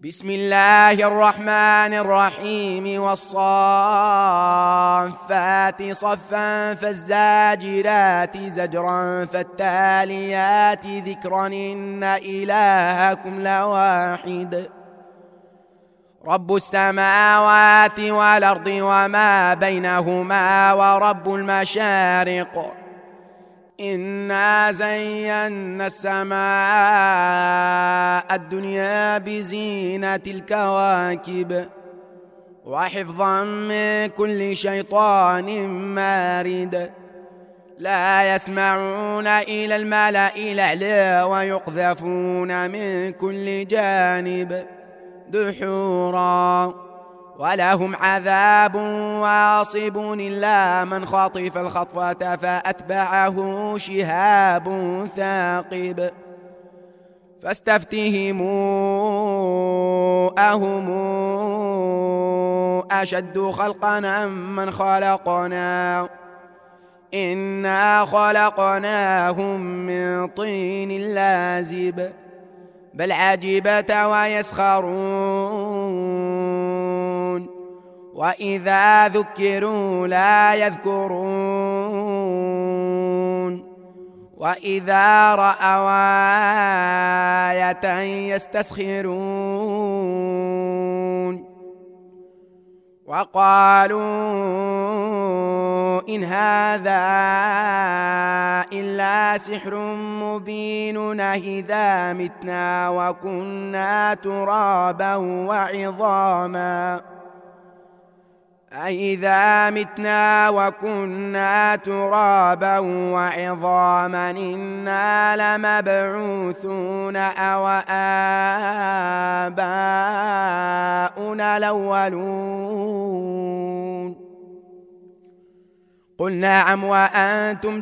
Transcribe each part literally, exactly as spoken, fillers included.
بسم الله الرحمن الرحيم والصافات صفا فالزاجرات زجرا فالتاليات ذكرا إن إلهكم لواحد رب السماوات والأرض وما بينهما ورب المشارق إنا زينا السماء الدنيا بزينة الكواكب وحفظا من كل شيطان مارد لا يسمعون إلى الملأ الأعلى ويقذفون من كل جانب دحورا ولهم عذاب واصب إلا من خطف الخطفة فأتبعه شهاب ثاقب فاستفتهموا أهم أشد خلقا أم من خلقنا إنا خلقناهم من طين لازب بل عجبت ويسخرون وإذا ذكروا لا يذكرون وإذا رأوا آية يستسخرون وقالوا إن هذا إلا سحر مبين أإذا متنا وكنا ترابا وعظاما أإذا متنا وكنا ترابا وعظاما إنا لمبعوثون أو آباؤنا الأولون قل نعم وأنتم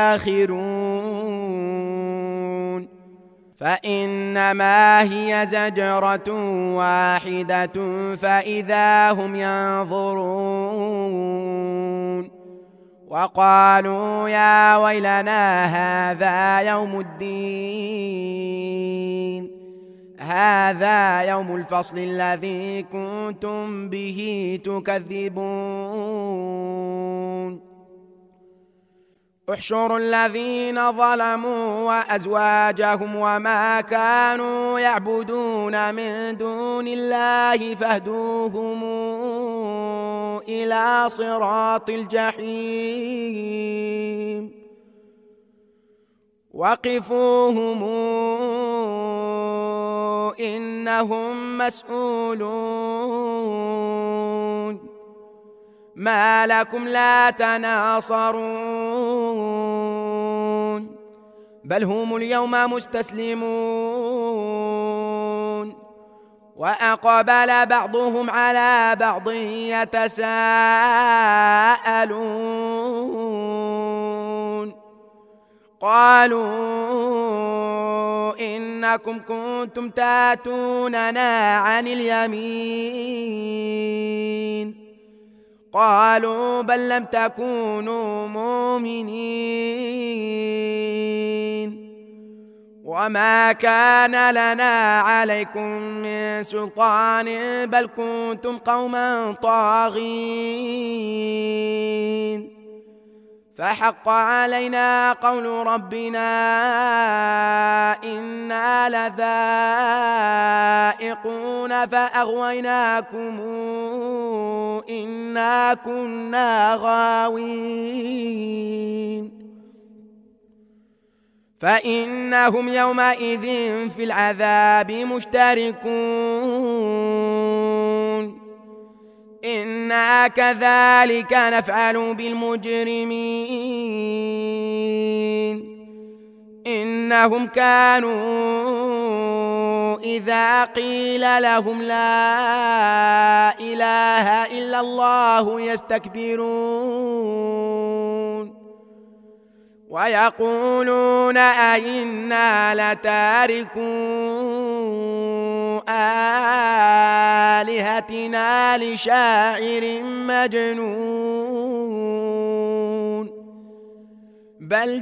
داخرون فإنما هي زجرة واحدة فإذا هم ينظرون وقالوا يا ويلنا هذا يوم الدين هذا يوم الفصل الذي كنتم به تكذبون احشروا الذين ظلموا وأزواجهم وما كانوا يعبدون من دون الله فاهدوهم إلى صراط الجحيم وقفوهم إنهم مسؤولون ما لكم لا تناصرون بل هم اليوم مستسلمون وأقبل بعضهم على بعض يتساءلون قالوا إنكم كنتم تاتوننا عن اليمين قالوا بل لم تكونوا مؤمنين وما كان لنا عليكم من سلطان بل كنتم قوما طاغين فحق علينا قول ربنا إنا لذائقون فأغويناكم إنا كنا غاوين فإنهم يومئذ في العذاب مشتركون إنا كذلك نفعل بالمجرمين إنهم كانوا إذا قيل لهم لا إله إلا الله يستكبرون ويقولون أئنا لتاركو آلهتنا لشاعر مجنون بل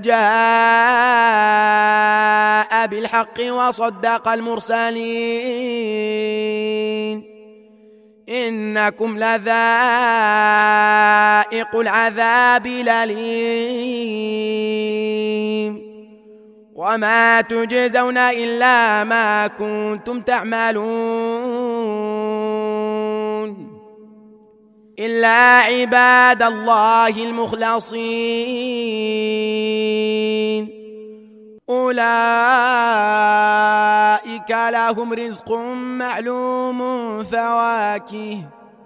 جاء بالحق وصدق المرسلين إنكم لذائق العذاب الأليم وما تجزون إلا ما كنتم تعملون إلا عباد الله المخلصين أولئك لهم رزق معلوم فواكه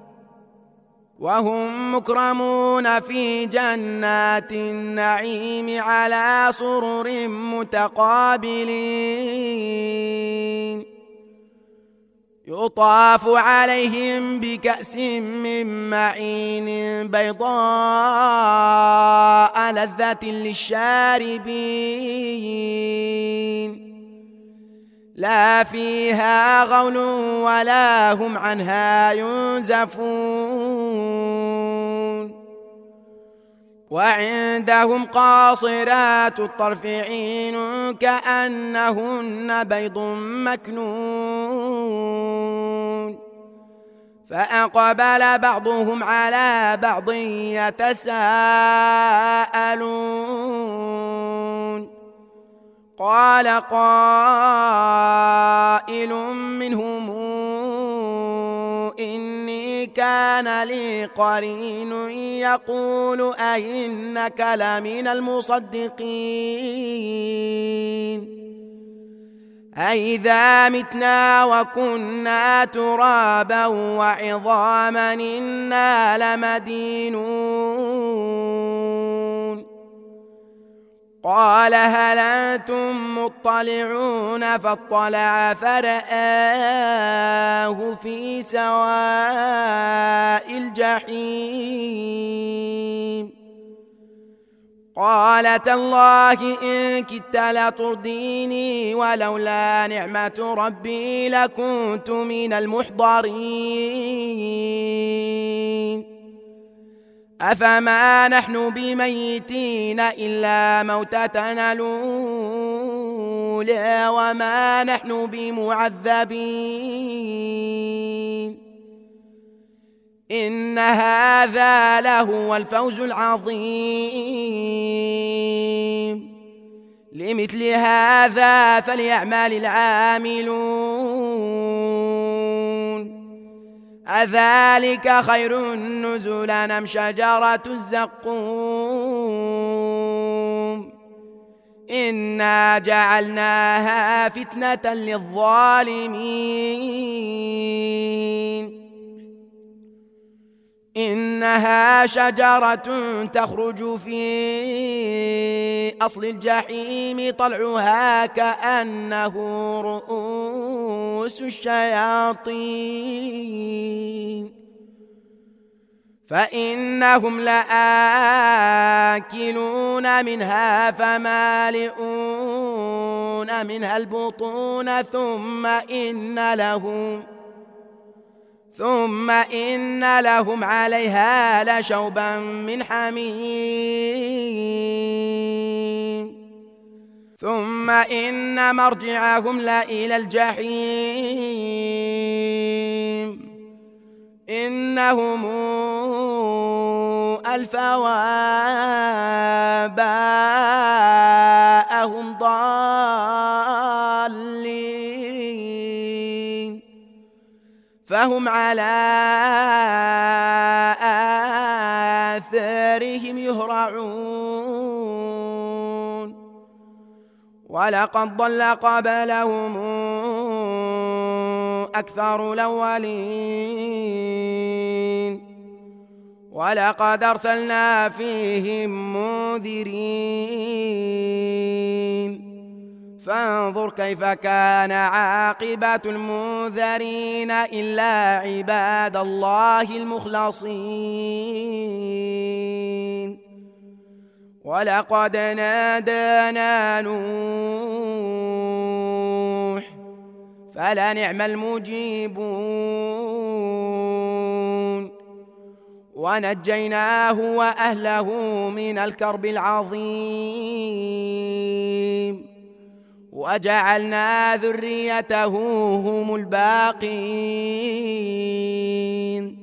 وهم مكرمون في جنات النعيم على سرر متقابلين يطاف عليهم بكأس من معين بيضاء لذة للشاربين لا فيها غول ولا هم عنها ينزفون وعندهم قاصرات الطرف عين كأنهن بيض مكنون فأقبل بعضهم على بعض يتساءلون قال قائل منهم إني كان لي قرين يقول أئنك لمن المصدقين أئذا متنا وكنا ترابا وعظاما إنا لمدينون قال هل أنتم مطلعون فاطلع فرآه في سواء الجحيم قال تالله إن كدت لترديني ولولا نعمة ربي لكنت من المحضرين أفما نحن بميتين إلا موتتنا الأولى وما نحن بمعذبين إن هذا لهو الفوز العظيم لمثل هذا فليعمل العاملون أذلك خير نزلا أم شجرة الزقوم إنا جعلناها فتنة للظالمين إنها شجرة تخرج في أصل الجحيم طلعها كأنه رؤوس الشياطين فإنهم لآكلون منها فمالئون منها البطون ثم إن لهم ثم إن لهم عليها لشوبا من حميم ثم إن مرجعهم لإلى الجحيم إنهم ألفوا آباءهم ضالين فهم على آثارهم يهرعون ولقد ضل قبلهم أكثر الأولين ولقد أرسلنا فيهم منذرين فانظر كيف كان عاقبة المنذرين إلا عباد الله المخلصين ولقد نادانا نوح فلنعم المجيبون ونجيناه وأهله من الكرب العظيم وجعلنا ذريته هم الباقين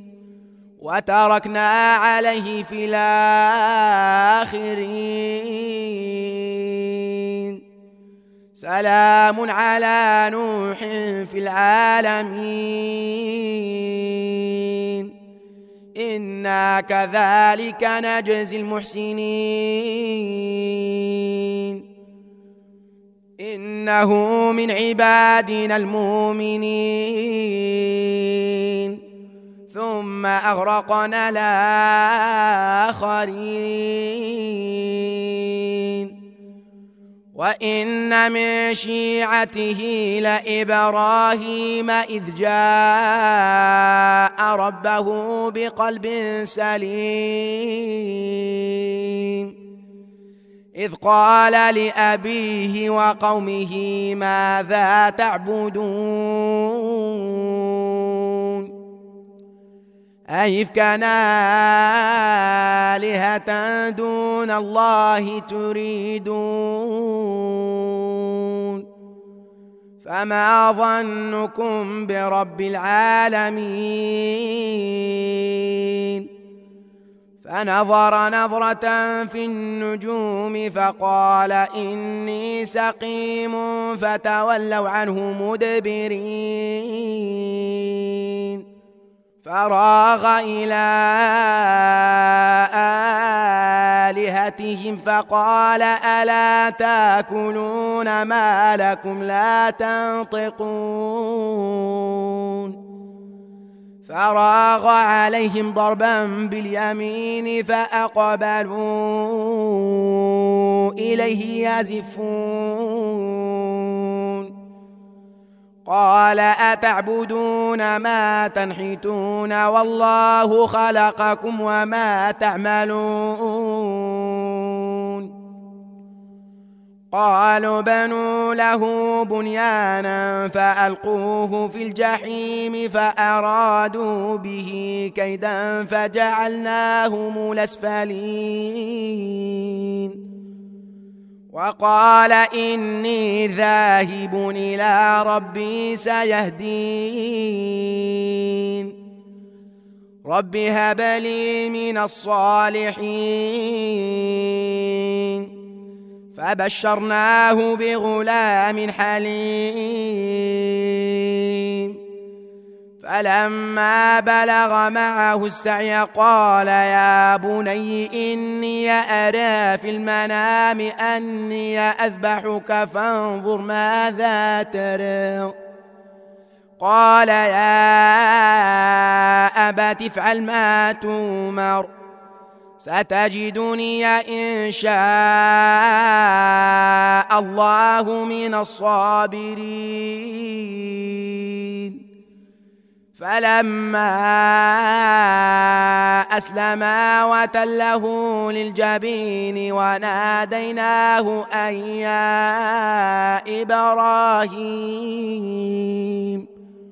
وتركنا عليه في الآخرين سلام على نوح في العالمين إنا كذلك نجزي المحسنين إنه من عبادنا المؤمنين ثم أغرقنا الآخرين وإن من شيعته لإبراهيم إذ جاء ربه بقلب سليم إذ قال لأبيه وقومه ماذا تعبدون أئفكا آلهة دون الله تريدون فما ظنكم برب العالمين فنظر نظرة في النجوم فقال إني سقيم فتولوا عنه مدبرين فراغ إلى آلهتهم فقال ألا تأكلون ما لكم لا تنطقون فراغ عليهم ضربا باليمين فأقبلوا إليه يزفون قال أتعبدون ما تنحتون والله خلقكم وما تعملون قالوا بنوا له بنيانا فألقوه في الجحيم فأرادوا به كيدا فجعلناهم الأسفلين وقال إني ذاهب إلى ربي سيهدين رب هب لي من الصالحين فبشرناه بغلام حليم فلما بلغ معه السعي قال يا بني إني أرى في المنام أني أذبحك فانظر ماذا ترى قال يا أبت افعل ما تؤمر ستجدني إن شاء الله من الصابرين فلما أسلما وتله للجبين وناديناه أن يا إبراهيم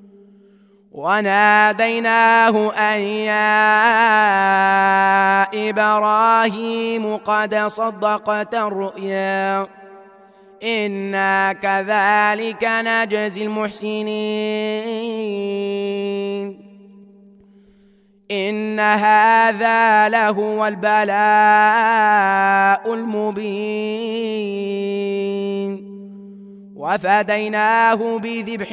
وناديناه أن يا إبراهيم قد صدقت الرؤيا إنا كذلك نجزي المحسنين إن هذا لهو البلاء المبين وفديناه بذبح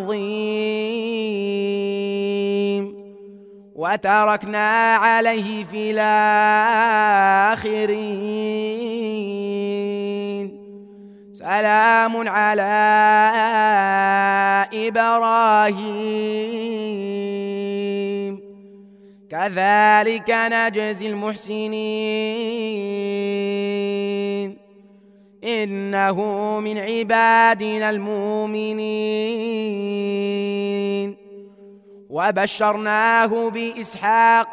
عظيم وتركنا عليه في الآخرين سلام على إبراهيم كذلك نجزي المحسنين إنه من عبادنا المؤمنين وبشرناه بإسحاق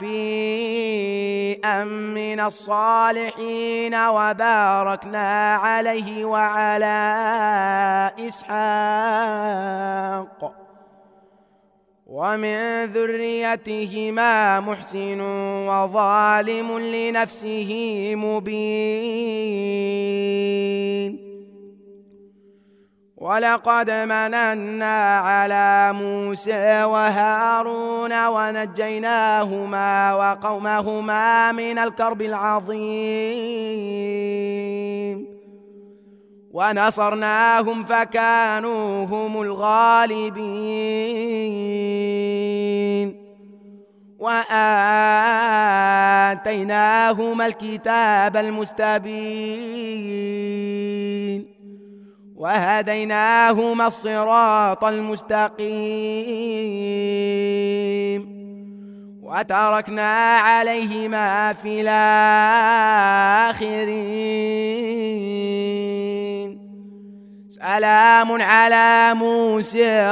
نبيا من الصالحين وباركنا عليه وعلى إسحاق ومن ذريتهما محسن وظالم لنفسه مبين ولقد مننا على موسى وهارون ونجيناهما وقومهما من الكرب العظيم ونصرناهم فكانوا هم الغالبين وآتيناهما الكتاب المستبين وهديناهما الصراط المستقيم وتركنا عليهما في الآخرين سلام على موسى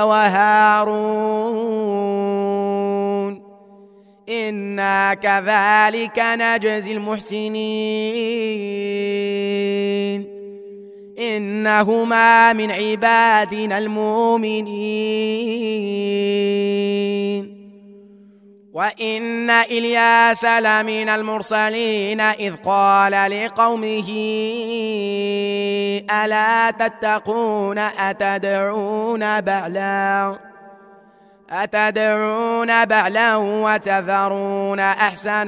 وهارون إنا كذلك نجزي المحسنين إنهما من عبادنا المؤمنين وإن إلياس لمن المرسلين إذ قال لقومه ألا تتقون أتدعون بعلا أتدعون بعلا وتذرون أحسن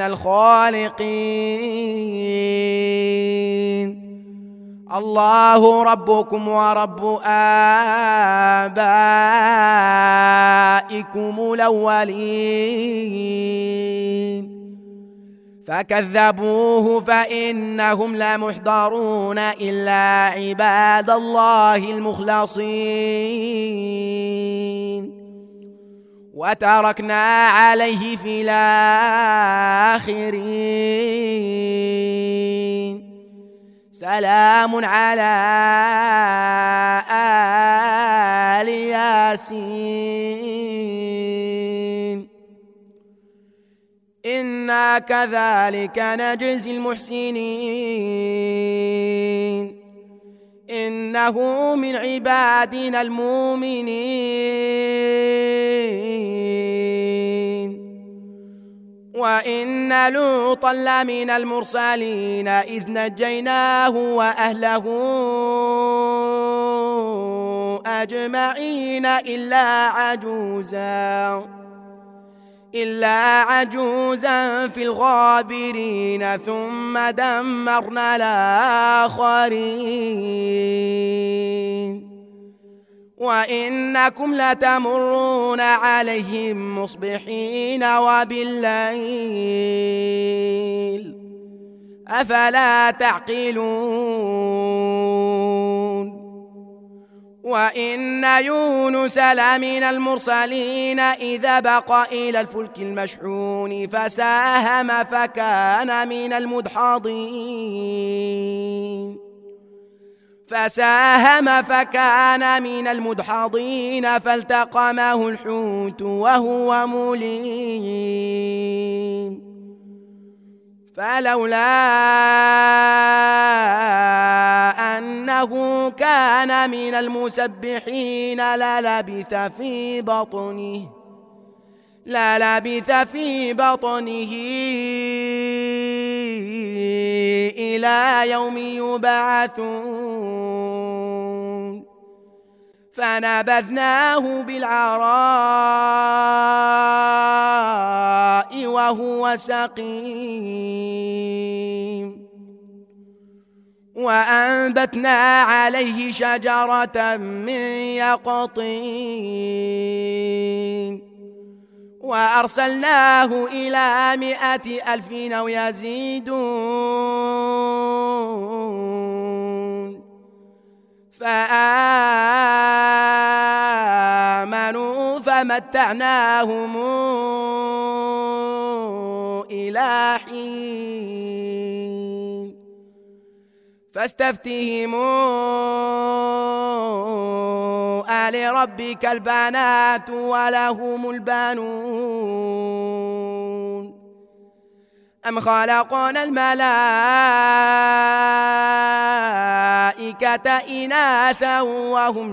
الخالقين الله ربكم ورب آبائكم الأولين فكذبوه فإنهم لمحضرون إلا عباد الله المخلصين وتركنا عليه في الآخرين سلام على آل ياسين إنا كذلك نجزي المحسنين إنه من عبادنا المؤمنين وإن لوطا لمن المرسلين إذ نجيناه وأهله أجمعين إلا عجوزا إلا عجوزا في الغابرين ثم دمرنا الآخرين وإنكم لتمرون عليهم مصبحين وبالليل أفلا تعقلون وإن يونس لمن المرسلين إذا بق إلى الفلك المشحون فساهم فكان من المدحضين فساهم فكان من المدحضين فالتقمه الحوت وهو مليم فلولا أنه كان من المسبحين للبث في بطنه للبث في بطنه إلى يوم يبعثون فنبذناه بالعراء وهو سقيم وأنبتنا عليه شجرة من يقطين وأرسلناه إلى مائة ألف أو يزيدون فآمنوا فمتعناهم إلى حين فاستفتهموا ألربك البنات ولهم البنون أم خلقنا الملائكة إناثا وهم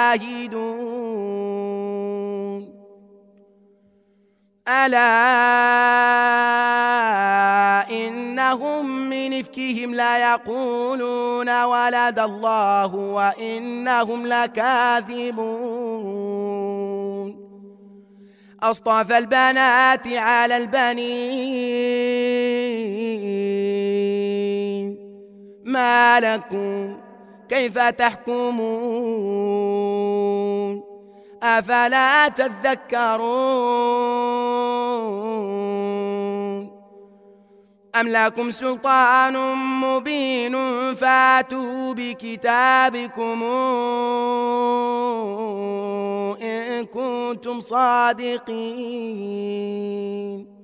شاهدون ألا إنهم إنهم من إفكهم لا يقولون ولد الله وإنهم لكاذبون أصطفى البنات على البنين ما لكم كيف تحكمون أفلا تذكرون أم لكم سلطان مبين فاتوا بكتابكم إن كنتم صادقين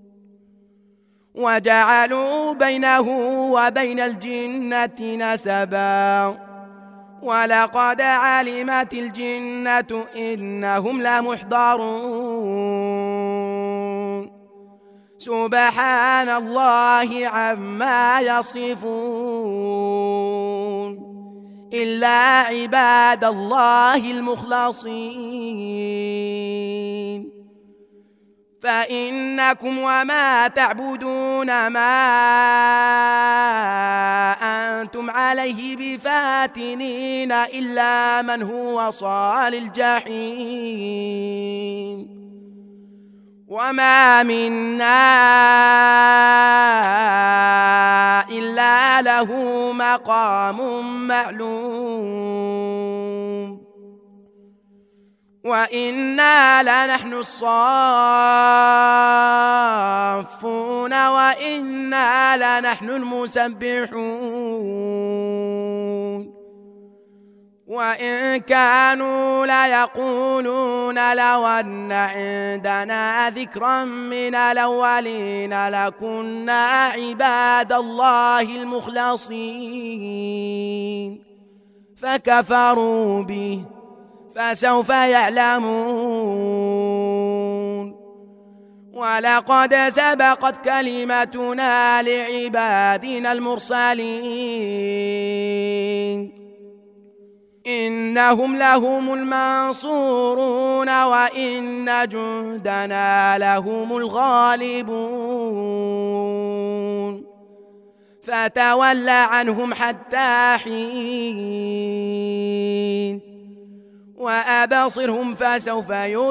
وجعلوا بينه وبين الجنة نسبا ولقد علمت الجنة إنهم لمحضرون سبحان الله عما يصفون إلا عباد الله المخلصين فإنكم وما تعبدون ما أنتم عليه بفاتنين إلا من هو صال الجحيم وما منا إلا له مقام معلوم وإنا لنحن الصافون وإنا لنحن المسبحون وإن كانوا ليقولون لو أن عندنا ذكرا من الأولين لكنا عباد الله المخلصين فكفروا به فسوف يعلمون ولقد سبقت كلمتنا لعبادنا المرسلين إنهم لهم المنصورون وإن جندنا لهم الغالبون فتول عنهم حتى حين وأبصرهم فسوف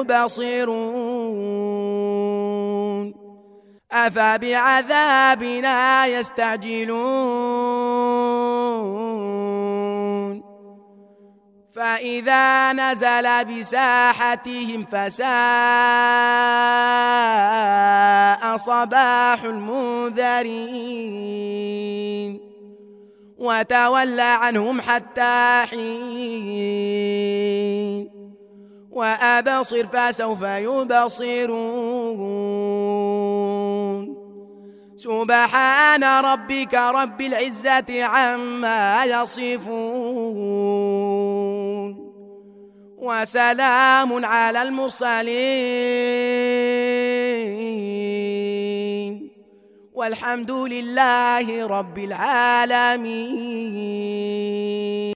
يبصرون أفبعذابنا يستعجلون فإذا نزل بساحتهم فساء صباح المنذرين وتول عنهم حتى حين وأبصر فسوف يبصرون سبحان ربك رب العزة عما يصفون وسلام على المرسلين والحمد لله رب العالمين.